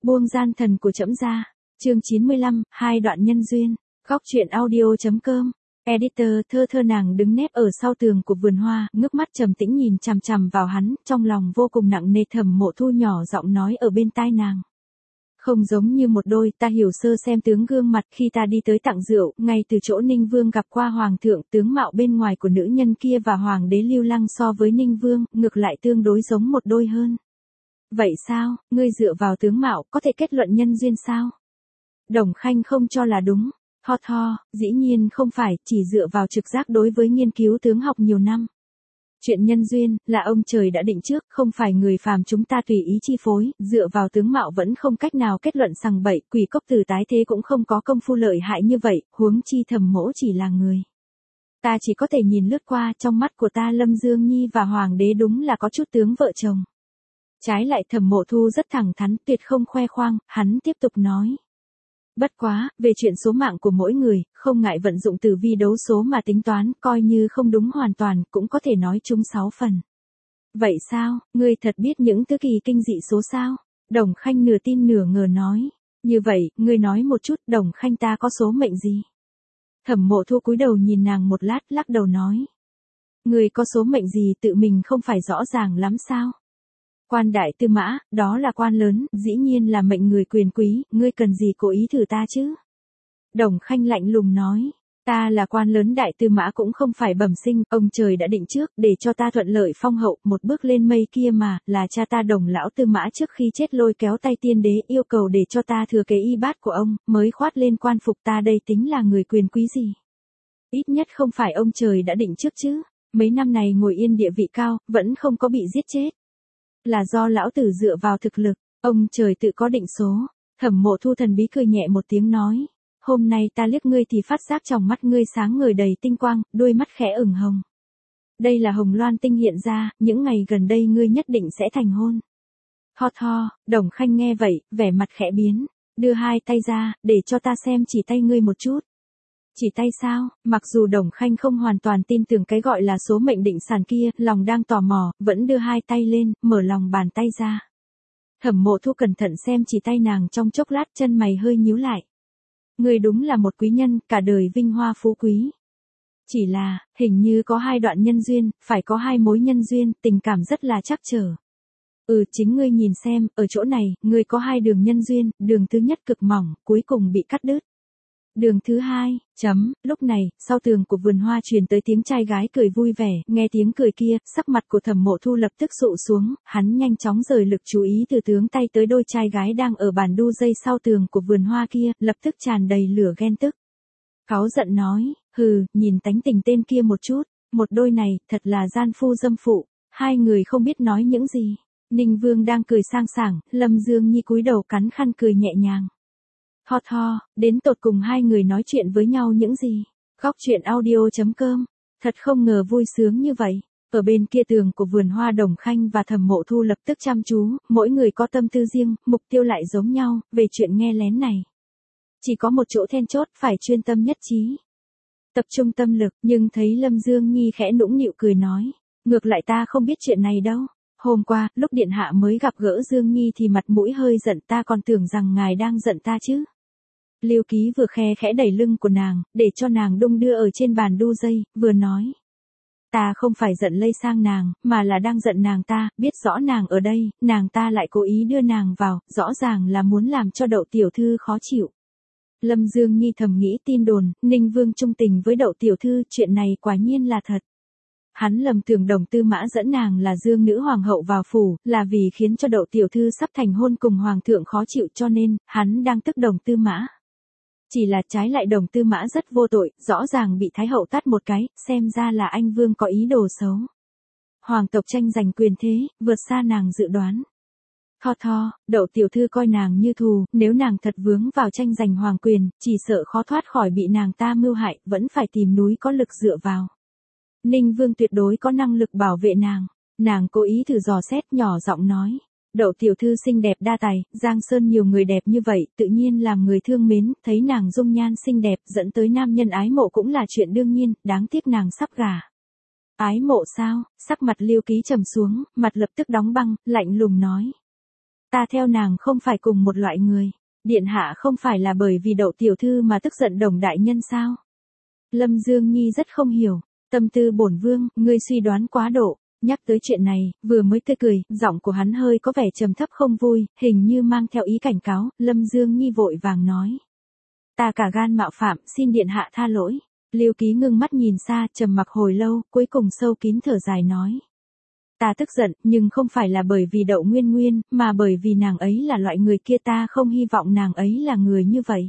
Buông gian thần của trẫm ra. Chương 95, hai đoạn nhân duyên. Góc truyện audio.com. Editor. Thơ nàng đứng nép ở sau tường của vườn hoa, ngước mắt trầm tĩnh nhìn chằm chằm vào hắn, trong lòng vô cùng nặng nề. Thẩm Mộ Thu nhỏ giọng nói ở bên tai nàng. Không giống như một đôi, ta hiểu sơ xem tướng gương mặt khi ta đi tới tặng rượu, ngay từ chỗ Ninh Vương gặp qua Hoàng thượng, tướng mạo bên ngoài của nữ nhân kia và Hoàng đế Lưu Lăng so với Ninh Vương, ngược lại tương đối giống một đôi hơn. Vậy sao, ngươi dựa vào tướng mạo, có thể kết luận nhân duyên sao? Đồng Khanh không cho là đúng. Ho, dĩ nhiên không phải, chỉ dựa vào trực giác đối với nghiên cứu tướng học nhiều năm. Chuyện nhân duyên, là ông trời đã định trước, không phải người phàm chúng ta tùy ý chi phối, dựa vào tướng mạo vẫn không cách nào kết luận sằng bậy, Quỷ Cốc Tử tái thế cũng không có công phu lợi hại như vậy, huống chi Thẩm Mỗ chỉ là người. Ta chỉ có thể nhìn lướt qua, trong mắt của ta Lâm Dương Nhi và Hoàng đế đúng là có chút tướng vợ chồng. Trái lại Thẩm Mộ Thu rất thẳng thắn, tuyệt không khoe khoang, hắn tiếp tục nói. Bất quá, về chuyện số mạng của mỗi người, không ngại vận dụng tử vi đấu số mà tính toán, coi như không đúng hoàn toàn, cũng có thể nói chung 6 phần. Vậy sao, ngươi thật biết những thứ kỳ kinh dị số sao? Đồng Khanh nửa tin nửa ngờ nói. Như vậy, ngươi nói một chút, Đồng Khanh ta có số mệnh gì? Thẩm Mộ Thu cúi đầu nhìn nàng một lát, lắc đầu nói. Ngươi có số mệnh gì tự mình không phải rõ ràng lắm sao? Quan đại tư mã, đó là quan lớn, dĩ nhiên là mệnh người quyền quý, ngươi cần gì cố ý thử ta chứ? Đồng Khanh lạnh lùng nói, ta là quan lớn đại tư mã cũng không phải bẩm sinh, ông trời đã định trước, để cho ta thuận lợi phong hậu, một bước lên mây kia mà, là cha ta Đồng lão tư mã trước khi chết lôi kéo tay tiên đế yêu cầu để cho ta thừa kế y bát của ông, mới khoát lên quan phục ta đây tính là người quyền quý gì? Ít nhất không phải ông trời đã định trước chứ, mấy năm này ngồi yên địa vị cao, vẫn không có bị giết chết. Là do lão tử dựa vào thực lực, ông trời tự có định số. Thẩm Mộ Thu thần bí cười nhẹ một tiếng nói. Hôm nay ta liếc ngươi thì phát giác trong mắt ngươi sáng ngời đầy tinh quang, đôi mắt khẽ ửng hồng. Đây là hồng loan tinh hiện ra, những ngày gần đây ngươi nhất định sẽ thành hôn. Ho, Đồng Khanh nghe vậy, vẻ mặt khẽ biến. Đưa hai tay ra, để cho ta xem chỉ tay ngươi một chút. Chỉ tay sao? Mặc dù Đồng Khanh không hoàn toàn tin tưởng cái gọi là số mệnh định sàn kia, lòng đang tò mò, vẫn đưa hai tay lên, mở lòng bàn tay ra. Thẩm Mộ Thu cẩn thận xem chỉ tay nàng trong chốc lát, chân mày hơi nhíu lại. Người đúng là một quý nhân, cả đời vinh hoa phú quý. Chỉ là, hình như có hai đoạn nhân duyên, phải có hai mối nhân duyên, tình cảm rất là trắc trở. Chính ngươi nhìn xem, ở chỗ này, ngươi có hai đường nhân duyên, đường thứ nhất cực mỏng, cuối cùng bị cắt đứt. Đường thứ hai, lúc này, sau tường của vườn hoa truyền tới tiếng trai gái cười vui vẻ, nghe tiếng cười kia, sắc mặt của Thẩm Mộ Thu lập tức sụ xuống, hắn nhanh chóng rời lực chú ý từ tướng tay tới đôi trai gái đang ở bàn đu dây sau tường của vườn hoa kia, lập tức tràn đầy lửa ghen tức. Cáu giận nói, nhìn tánh tình tên kia một chút, một đôi này, thật là gian phu dâm phụ, hai người không biết nói những gì. Ninh Vương đang cười sang sảng, Lâm Dương Nhi cúi đầu cắn khăn cười nhẹ nhàng. Ho, đến tột cùng hai người nói chuyện với nhau những gì? Góc truyện audio.com. Thật không ngờ vui sướng như vậy. Ở bên kia tường của vườn hoa Đồng Khanh và Thẩm Mộ Thu lập tức chăm chú, mỗi người có tâm tư riêng, mục tiêu lại giống nhau, về chuyện nghe lén này. Chỉ có một chỗ then chốt, phải chuyên tâm nhất trí. Tập trung tâm lực, nhưng thấy Lâm Dương Nhi khẽ nũng nịu cười nói. Ngược lại ta không biết chuyện này đâu. Hôm qua, lúc điện hạ mới gặp gỡ Dương Nhi thì mặt mũi hơi giận, ta còn tưởng rằng ngài đang giận ta chứ. Lưu Ký vừa khe khẽ đẩy lưng của nàng, để cho nàng đung đưa ở trên bàn đu dây, vừa nói. Ta không phải giận lây sang nàng, mà là đang giận nàng ta, biết rõ nàng ở đây, nàng ta lại cố ý đưa nàng vào, rõ ràng là muốn làm cho Đậu tiểu thư khó chịu. Lâm Dương Nhi thầm nghĩ tin đồn, Ninh Vương trung tình với Đậu tiểu thư, chuyện này quả nhiên là thật. Hắn lầm tưởng Đồng tư mã dẫn nàng là Dương nữ hoàng hậu vào phủ, là vì khiến cho Đậu tiểu thư sắp thành hôn cùng hoàng thượng khó chịu, cho nên, hắn đang tức Đồng tư mã. Chỉ là trái lại Đồng tư mã rất vô tội, rõ ràng bị Thái hậu tát một cái, xem ra là anh Vương có ý đồ xấu. Hoàng tộc tranh giành quyền thế, vượt xa nàng dự đoán. Ho, Đậu tiểu thư coi nàng như thù, nếu nàng thật vướng vào tranh giành hoàng quyền, chỉ sợ khó thoát khỏi bị nàng ta mưu hại, vẫn phải tìm núi có lực dựa vào. Ninh Vương tuyệt đối có năng lực bảo vệ nàng. Nàng cố ý thử dò xét, nhỏ giọng nói. Đậu tiểu thư xinh đẹp đa tài, Giang Sơn nhiều người đẹp như vậy, tự nhiên làm người thương mến, thấy nàng dung nhan xinh đẹp, dẫn tới nam nhân ái mộ cũng là chuyện đương nhiên, đáng tiếc nàng sắp gả. Ái mộ sao? Sắc mặt Lưu Ký trầm xuống, mặt lập tức đóng băng, lạnh lùng nói. Ta theo nàng không phải cùng một loại người. Điện hạ không phải là bởi vì Đậu tiểu thư mà tức giận Đồng đại nhân sao? Lâm Dương Nhi rất không hiểu. Tâm tư bổn vương, ngươi suy đoán quá độ. Nhắc tới chuyện này, vừa mới tươi cười, giọng của hắn hơi có vẻ trầm thấp không vui, hình như mang theo ý cảnh cáo. Lâm Dương Nhi vội vàng nói. Ta cả gan mạo phạm, xin điện hạ tha lỗi. Lưu Ký ngưng mắt nhìn xa, trầm mặc hồi lâu, cuối cùng sâu kín thở dài nói. Ta tức giận, nhưng không phải là bởi vì Đậu Nguyên Nguyên, mà bởi vì nàng ấy là loại người kia, ta không hy vọng nàng ấy là người như vậy.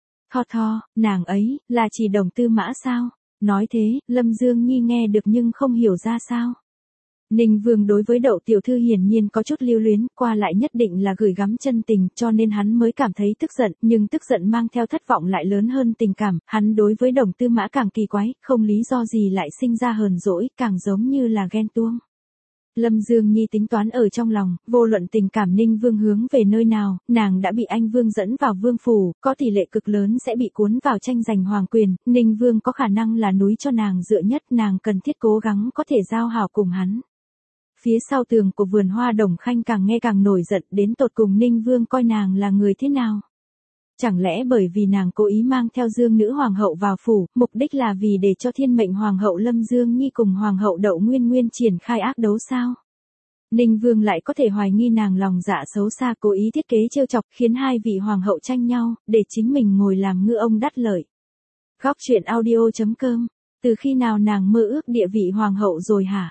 Tho, nàng ấy, là chỉ Đồng Tư Mã sao? Nói thế, Lâm Dương Nhi nghe được nhưng không hiểu ra sao. Ninh Vương đối với Đậu tiểu thư hiển nhiên có chút lưu luyến, qua lại nhất định là gửi gắm chân tình, cho nên hắn mới cảm thấy tức giận, nhưng tức giận mang theo thất vọng lại lớn hơn tình cảm, hắn đối với Đồng Tư Mã càng kỳ quái, không lý do gì lại sinh ra hờn dỗi, càng giống như là ghen tuông. Lâm Dương Nhi tính toán ở trong lòng, vô luận tình cảm Ninh Vương hướng về nơi nào, nàng đã bị anh Vương dẫn vào vương phủ, có tỷ lệ cực lớn sẽ bị cuốn vào tranh giành hoàng quyền, Ninh Vương có khả năng là núi cho nàng dựa nhất, nàng cần thiết cố gắng có thể giao hảo cùng hắn. Phía sau tường của vườn hoa Đồng Khanh càng nghe càng nổi giận, đến tột cùng Ninh Vương coi nàng là người thế nào? Chẳng lẽ bởi vì nàng cố ý mang theo Dương nữ hoàng hậu vào phủ, mục đích là vì để cho thiên mệnh hoàng hậu Lâm Dương Nhi cùng hoàng hậu Đậu Nguyên Nguyên triển khai ác đấu sao? Ninh Vương lại có thể hoài nghi nàng lòng dạ xấu xa cố ý thiết kế trêu chọc khiến hai vị hoàng hậu tranh nhau, để chính mình ngồi làm ngư ông đắc lợi. Góc truyện audio.com. Từ khi nào nàng mơ ước địa vị hoàng hậu rồi hả?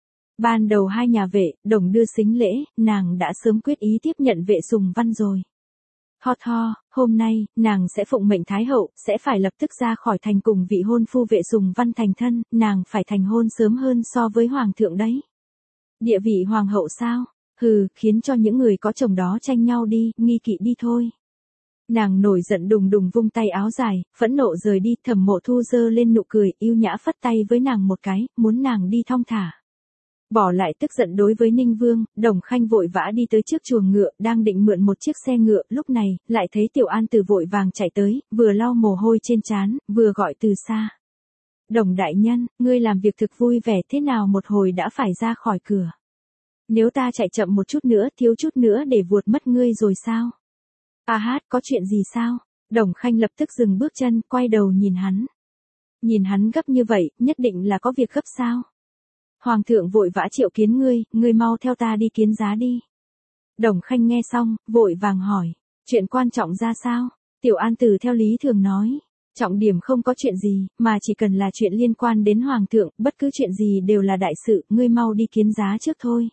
Ban đầu hai nhà Vệ, Đồng đưa sính lễ, nàng đã sớm quyết ý tiếp nhận Vệ Sùng Văn rồi. Tho, hôm nay, nàng sẽ phụng mệnh Thái hậu, sẽ phải lập tức ra khỏi thành cùng vị hôn phu Vệ Sùng Văn thành thân, nàng phải thành hôn sớm hơn so với hoàng thượng đấy. Địa vị hoàng hậu sao? Hừ, khiến cho những người có chồng đó tranh nhau đi, nghi kỵ đi thôi. Nàng nổi giận đùng đùng vung tay áo dài, phẫn nộ rời đi, Thẩm Mộ Thu giơ lên nụ cười, yêu nhã phất tay với nàng một cái, muốn nàng đi thong thả. Bỏ lại tức giận đối với Ninh Vương, Đồng Khanh vội vã đi tới trước chuồng ngựa, đang định mượn một chiếc xe ngựa, lúc này, lại thấy Tiểu An Từ vội vàng chạy tới, vừa lau mồ hôi trên trán, vừa gọi từ xa. Đồng đại nhân, ngươi làm việc thực vui vẻ thế nào một hồi đã phải ra khỏi cửa. Nếu ta chạy chậm một chút nữa, thiếu chút nữa để vuột mất ngươi rồi sao? Có chuyện gì sao? Đồng Khanh lập tức dừng bước chân, quay đầu nhìn hắn. Nhìn hắn gấp như vậy, nhất định là có việc gấp sao? Hoàng thượng vội vã triệu kiến ngươi mau theo ta đi kiến giá đi. Đồng Khanh nghe xong, vội vàng hỏi, chuyện quan trọng ra sao? Tiểu An Từ theo lý thường nói, trọng điểm không có chuyện gì, mà chỉ cần là chuyện liên quan đến Hoàng thượng, bất cứ chuyện gì đều là đại sự, ngươi mau đi kiến giá trước thôi.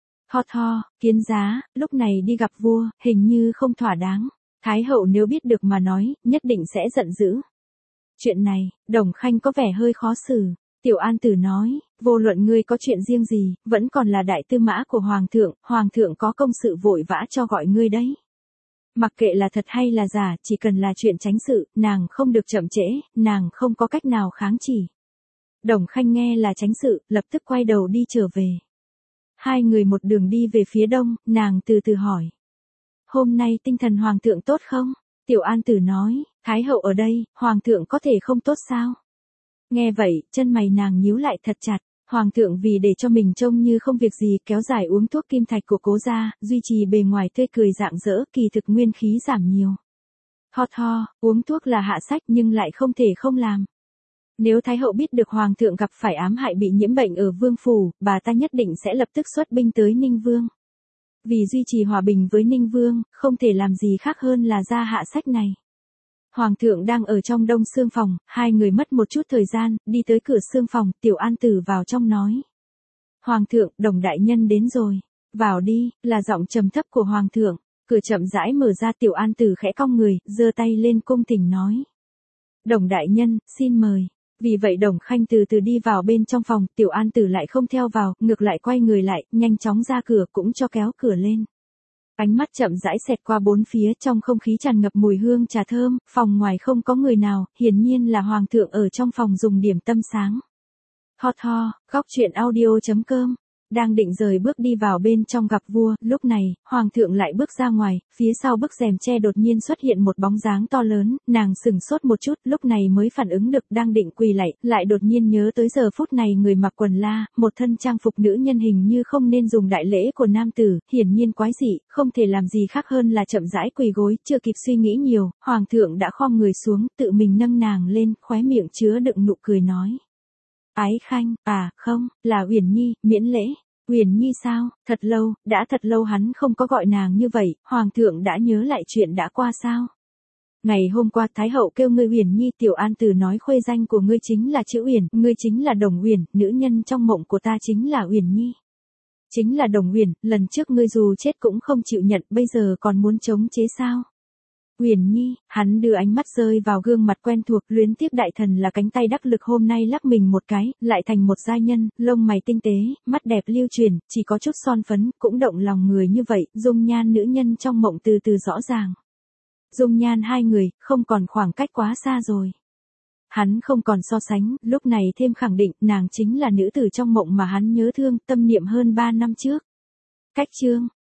Tho, kiến giá, lúc này đi gặp vua, hình như không thỏa đáng. Thái hậu nếu biết được mà nói, nhất định sẽ giận dữ. Chuyện này, Đồng Khanh có vẻ hơi khó xử. Tiểu An Tử nói, vô luận ngươi có chuyện riêng gì, vẫn còn là đại tư mã của Hoàng thượng có công sự vội vã cho gọi ngươi đấy. Mặc kệ là thật hay là giả, chỉ cần là chuyện tránh sự, nàng không được chậm trễ, nàng không có cách nào kháng chỉ. Đồng Khanh nghe là tránh sự, lập tức quay đầu đi trở về. Hai người một đường đi về phía đông, nàng từ từ hỏi. Hôm nay tinh thần Hoàng thượng tốt không? Tiểu An Tử nói, Thái hậu ở đây, Hoàng thượng có thể không tốt sao? Nghe vậy, chân mày nàng nhíu lại thật chặt, Hoàng thượng vì để cho mình trông như không việc gì kéo dài uống thuốc kim thạch của Cố gia, duy trì bề ngoài tươi cười rạng rỡ, kỳ thực nguyên khí giảm nhiều. Tho, uống thuốc là hạ sách nhưng lại không thể không làm. Nếu Thái hậu biết được Hoàng thượng gặp phải ám hại bị nhiễm bệnh ở vương phủ, bà ta nhất định sẽ lập tức xuất binh tới Ninh Vương. Vì duy trì hòa bình với Ninh Vương, không thể làm gì khác hơn là ra hạ sách này. Hoàng thượng đang ở trong đông xương phòng, hai người mất một chút thời gian, đi tới cửa xương phòng, Tiểu An Tử vào trong nói. Hoàng thượng, Đồng đại nhân đến rồi. Vào đi, là giọng trầm thấp của Hoàng thượng. Cửa chậm rãi mở ra, Tiểu An Tử khẽ cong người, giơ tay lên cung thỉnh nói. Đồng đại nhân, xin mời. Vì vậy Đồng Khanh từ từ đi vào bên trong phòng, Tiểu An Tử lại không theo vào, ngược lại quay người lại, nhanh chóng ra cửa cũng cho kéo cửa lên. Ánh mắt chậm rãi xẹt qua bốn phía, trong không khí tràn ngập mùi hương trà thơm, phòng ngoài không có người nào, hiển nhiên là Hoàng thượng ở trong phòng dùng điểm tâm sáng. Tho, góc truyện audio.com đang định rời bước đi vào bên trong gặp vua, lúc này, hoàng thượng lại bước ra ngoài, phía sau bức rèm che đột nhiên xuất hiện một bóng dáng to lớn, nàng sửng sốt một chút, lúc này mới phản ứng được, đang định quỳ lạy, lại đột nhiên nhớ tới giờ phút này người mặc quần la, một thân trang phục nữ nhân hình như không nên dùng đại lễ của nam tử, hiển nhiên quái dị, không thể làm gì khác hơn là chậm rãi quỳ gối, chưa kịp suy nghĩ nhiều, hoàng thượng đã khom người xuống, tự mình nâng nàng lên, khóe miệng chứa đựng nụ cười nói. Ái Khanh, à, không, là Uyển Nhi, miễn lễ. Uyển Nhi sao, đã thật lâu hắn không có gọi nàng như vậy, hoàng thượng đã nhớ lại chuyện đã qua sao? Ngày hôm qua Thái hậu kêu ngươi Uyển Nhi, Tiểu An Tử nói khuê danh của ngươi chính là chữ Uyển, ngươi chính là Đồng Uyển, nữ nhân trong mộng của ta chính là Uyển Nhi. Chính là Đồng Uyển, lần trước ngươi dù chết cũng không chịu nhận, bây giờ còn muốn chống chế sao? Uyển Nhi, hắn đưa ánh mắt rơi vào gương mặt quen thuộc, luyến tiếc đại thần là cánh tay đắc lực hôm nay lắc mình một cái, lại thành một giai nhân, lông mày tinh tế, mắt đẹp lưu truyền, chỉ có chút son phấn, cũng động lòng người như vậy, dung nhan nữ nhân trong mộng từ từ rõ ràng. Dung nhan hai người, không còn khoảng cách quá xa rồi. Hắn không còn so sánh, lúc này thêm khẳng định, nàng chính là nữ tử trong mộng mà hắn nhớ thương, tâm niệm hơn 3 năm trước. Cách chương